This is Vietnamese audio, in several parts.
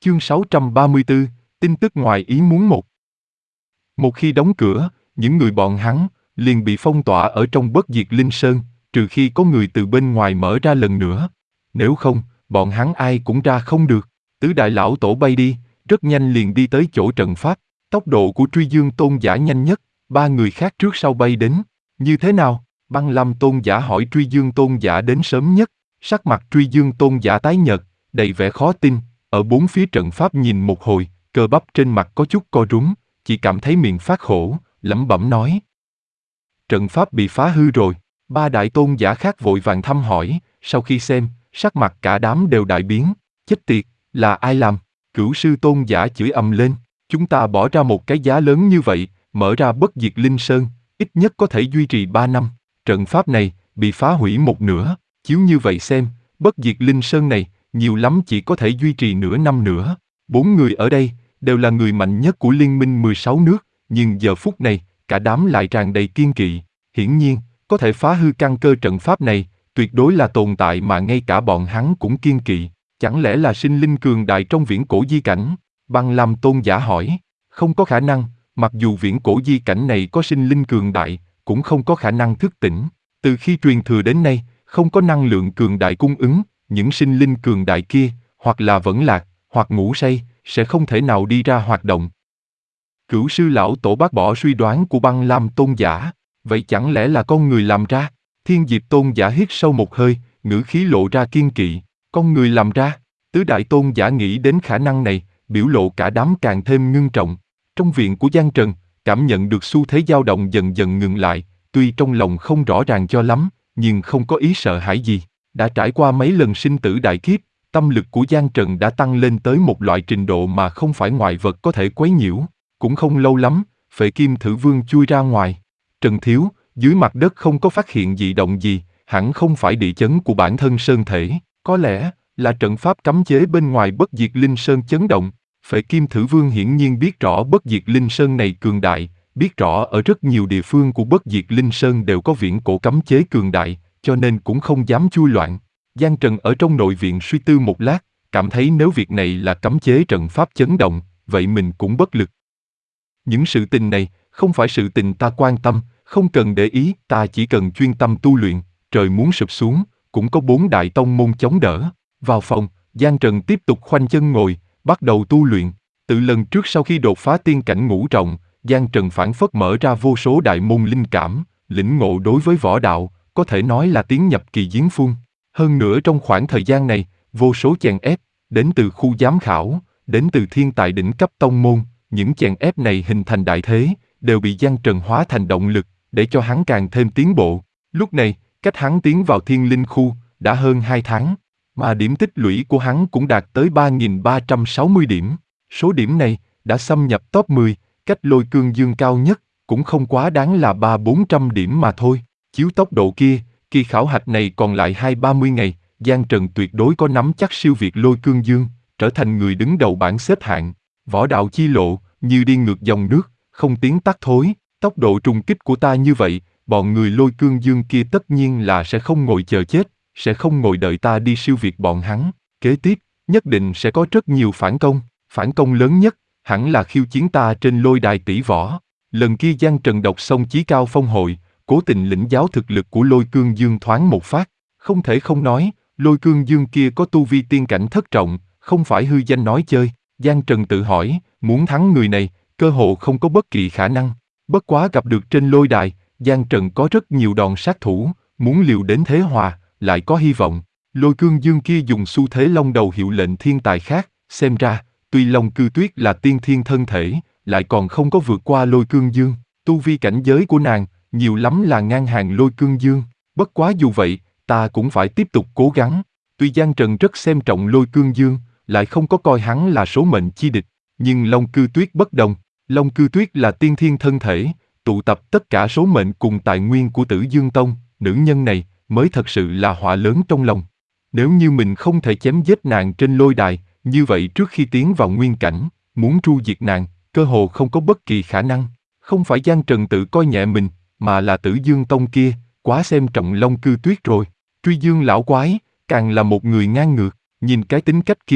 Chương 634, tin tức ngoài ý muốn một. Một khi đóng cửa, những người bọn hắn liền bị phong tỏa ở trong Bất Diệt Linh Sơn, trừ khi có người từ bên ngoài mở ra lần nữa. Nếu không, bọn hắn ai cũng ra không được. Tứ đại lão tổ bay đi, rất nhanh liền đi tới chỗ trận pháp. Tốc độ của Truy Dương Tôn Giả nhanh nhất, ba người khác trước sau bay đến. Như thế nào? Băng Lam Tôn Giả hỏi Truy Dương Tôn Giả đến sớm nhất. Sắc mặt Truy Dương Tôn Giả tái nhợt, đầy vẻ khó tin. Ở bốn phía trận pháp nhìn một hồi, cơ bắp trên mặt có chút co rúm, chỉ cảm thấy miệng phát khổ, lẩm bẩm nói. Trận pháp bị phá hư rồi. Ba đại tôn giả khác vội vàng thăm hỏi, sau khi xem, sắc mặt cả đám đều đại biến. Chết tiệt, là ai làm? Cửu sư tôn giả chửi ầm lên. Chúng ta bỏ ra một cái giá lớn như vậy, mở ra Bất Diệt Linh Sơn, ít nhất có thể duy trì 3 năm. Trận pháp này, bị phá hủy một nửa. Chiếu như vậy xem, Bất Diệt Linh Sơn này, nhiều lắm chỉ có thể duy trì nửa năm nữa. 4 người ở đây, đều là người mạnh nhất của Liên minh 16 nước, nhưng giờ phút này, cả đám lại tràn đầy kiên kỵ. Hiển nhiên, có thể phá hư căn cơ trận pháp này, tuyệt đối là tồn tại mà ngay cả bọn hắn cũng kiên kỵ. Chẳng lẽ là sinh linh cường đại trong viễn cổ di cảnh? Băng Lam Tôn giả hỏi. Không có khả năng, mặc dù viễn cổ di cảnh này có sinh linh cường đại, cũng không có khả năng thức tỉnh. Từ khi truyền thừa đến nay, không có năng lượng cường đại cung ứng, những sinh linh cường đại kia, hoặc là vẫn lạc, hoặc ngủ say, sẽ không thể nào đi ra hoạt động. Cửu sư lão tổ bác bỏ suy đoán của Băng Lam Tôn giả, vậy chẳng lẽ là con người làm ra? Thiên Diệp Tôn giả hít sâu một hơi, ngữ khí lộ ra kiên kỵ, con người làm ra. Tứ đại tôn giả nghĩ đến khả năng này, biểu lộ cả đám càng thêm ngưng trọng. Trong viện của Giang Trần, cảm nhận được xu thế dao động dần dần ngừng lại, tuy trong lòng không rõ ràng cho lắm, nhưng không có ý sợ hãi gì. Đã trải qua mấy lần sinh tử đại kiếp, tâm lực của Giang Trần đã tăng lên tới một loại trình độ mà không phải ngoại vật có thể quấy nhiễu. Cũng không lâu lắm, Phệ Kim Thử Vương chui ra ngoài. Trần thiếu, dưới mặt đất không có phát hiện dị động gì, hẳn không phải địa chấn của bản thân sơn thể, có lẽ là trận pháp cấm chế bên ngoài Bất Diệt Linh Sơn chấn động. Phệ Kim Thử Vương hiển nhiên biết rõ Bất Diệt Linh Sơn này cường đại, biết rõ ở rất nhiều địa phương của Bất Diệt Linh Sơn đều có viễn cổ cấm chế cường đại, cho nên cũng không dám chui loạn. Giang Trần ở trong nội viện suy tư một lát, cảm thấy nếu việc này là cấm chế trận pháp chấn động, vậy mình cũng bất lực. Những sự tình này, không phải sự tình ta quan tâm, không cần để ý, ta chỉ cần chuyên tâm tu luyện, trời muốn sụp xuống, cũng có 4 đại tông môn chống đỡ. Vào phòng, Giang Trần tiếp tục khoanh chân ngồi, bắt đầu tu luyện. Từ lần trước sau khi đột phá tiên cảnh ngũ trọng, Giang Trần phảng phất mở ra vô số đại môn linh cảm, lĩnh ngộ đối với võ đạo, có thể nói là tiến nhập kỳ diến phun. Hơn nữa trong khoảng thời gian này, vô số chèn ép, đến từ khu giám khảo, đến từ thiên tài đỉnh cấp tông môn, những chèn ép này hình thành đại thế, đều bị Giang Trần hóa thành động lực, để cho hắn càng thêm tiến bộ. Lúc này, cách hắn tiến vào thiên linh khu, đã hơn 2 tháng, mà điểm tích lũy của hắn cũng đạt tới 3.360 điểm. Số điểm này, đã xâm nhập top 10, cách Lôi Cương Dương cao nhất, cũng không quá đáng là 300-400 điểm mà thôi. Chiếu tốc độ kia, kỳ khảo hạch này còn lại 20-30 ngày, Giang Trần tuyệt đối có nắm chắc siêu việt Lôi Cương Dương, trở thành người đứng đầu bảng xếp hạng. Võ đạo chi lộ, như đi ngược dòng nước, không tiến tắt thối. Tốc độ trùng kích của ta như vậy, bọn người Lôi Cương Dương kia tất nhiên là sẽ không ngồi chờ chết, sẽ không ngồi đợi ta đi siêu việt bọn hắn. Kế tiếp, nhất định sẽ có rất nhiều phản công lớn nhất, hẳn là khiêu chiến ta trên lôi đài tỷ võ. Lần kia Giang Trần đọc xong Chí Cao Phong Hội, cố tình lĩnh giáo thực lực của Lôi Cương Dương thoáng một phát. Không thể không nói, Lôi Cương Dương kia có tu vi tiên cảnh thất trọng, không phải hư danh nói chơi. Giang Trần tự hỏi, muốn thắng người này, cơ hồ không có bất kỳ khả năng. Bất quá gặp được trên lôi đài, Giang Trần có rất nhiều đòn sát thủ, muốn liều đến thế hòa, lại có hy vọng. Lôi Cương Dương kia dùng xu thế long đầu hiệu lệnh thiên tài khác, xem ra, tuy Long Cư Tuyết là tiên thiên thân thể, lại còn không có vượt qua Lôi Cương Dương. Tu vi cảnh giới của nàng, nhiều lắm là ngang hàng Lôi Cương Dương. Bất quá dù vậy, ta cũng phải tiếp tục cố gắng. Tuy Giang Trần rất xem trọng Lôi Cương Dương, lại không có coi hắn là số mệnh chi địch, nhưng Long Cư Tuyết bất đồng. Long Cư Tuyết là tiên thiên thân thể, tụ tập tất cả số mệnh cùng tài nguyên của Tử Dương Tông, nữ nhân này mới thật sự là họa lớn trong lòng. Nếu như mình không thể chém giết nàng trên lôi đài, như vậy trước khi tiến vào nguyên cảnh, muốn tru diệt nàng, cơ hồ không có bất kỳ khả năng. Không phải Giang Trần tự coi nhẹ mình, mà là Tử Dương Tông kia, quá xem trọng Long Cư Tuyết rồi. Truy Dương lão quái, càng là một người ngang ngược, nhìn cái tính cách kia,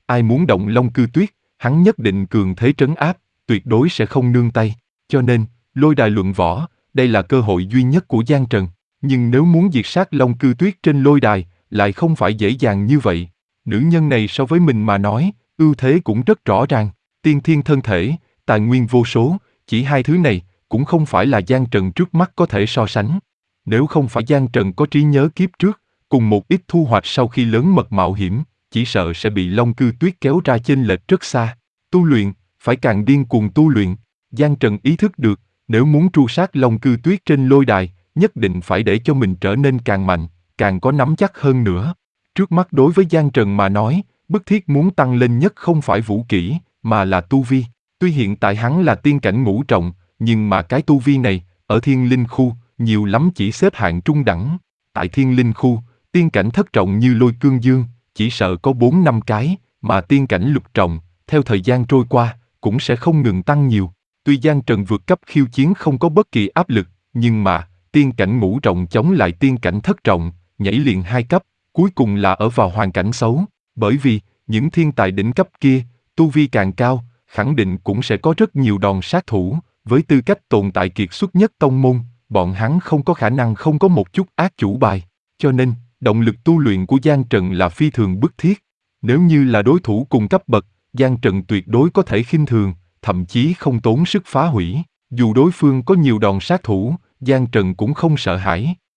Ai muốn động Long Cư Tuyết, hắn nhất định cường thế trấn áp, tuyệt đối sẽ không nương tay. Cho nên, lôi đài luận võ, đây là cơ hội duy nhất của Giang Trần. Nhưng nếu muốn diệt sát Long Cư Tuyết trên lôi đài, lại không phải dễ dàng như vậy. Nữ nhân này so với mình mà nói, ưu thế cũng rất rõ ràng. Tiên thiên thân thể, tài nguyên vô số, chỉ hai thứ này, cũng không phải là Giang Trần trước mắt có thể so sánh. Nếu không phải Giang Trần có trí nhớ kiếp trước, cùng một ít thu hoạch sau khi lớn mật mạo hiểm, chỉ sợ sẽ bị Long Cư Tuyết kéo ra chênh lệch rất xa. Tu luyện, phải càng điên cuồng tu luyện. Giang Trần ý thức được, nếu muốn tru sát Long Cư Tuyết trên lôi đài, nhất định phải để cho mình trở nên càng mạnh, càng có nắm chắc hơn nữa. Trước mắt đối với Giang Trần mà nói, bức thiết muốn tăng lên nhất không phải vũ kỹ, mà là tu vi. Tuy hiện tại hắn là tiên cảnh ngũ trọng, nhưng mà cái tu vi này, ở thiên linh khu, nhiều lắm chỉ xếp hạng trung đẳng. Tại thiên linh khu, tiên cảnh thất trọng như Lôi Cương Dương, chỉ sợ có 4-5 cái, mà tiên cảnh lục trọng, theo thời gian trôi qua, cũng sẽ không ngừng tăng nhiều. Tuy Giang Trần vượt cấp khiêu chiến không có bất kỳ áp lực, nhưng mà, tiên cảnh ngũ trọng chống lại tiên cảnh thất trọng, nhảy liền 2 cấp, cuối cùng là ở vào hoàn cảnh xấu. Bởi vì, những thiên tài đỉnh cấp kia, tu vi càng cao, khẳng định cũng sẽ có rất nhiều đòn sát thủ, với tư cách tồn tại kiệt xuất nhất tông môn, bọn hắn không có khả năng không có một chút ác chủ bài. Cho nên, động lực tu luyện của Giang Trần là phi thường bức thiết. Nếu như là đối thủ cùng cấp bậc, Giang Trần tuyệt đối có thể khinh thường, thậm chí không tốn sức phá hủy. Dù đối phương có nhiều đòn sát thủ, Giang Trần cũng không sợ hãi.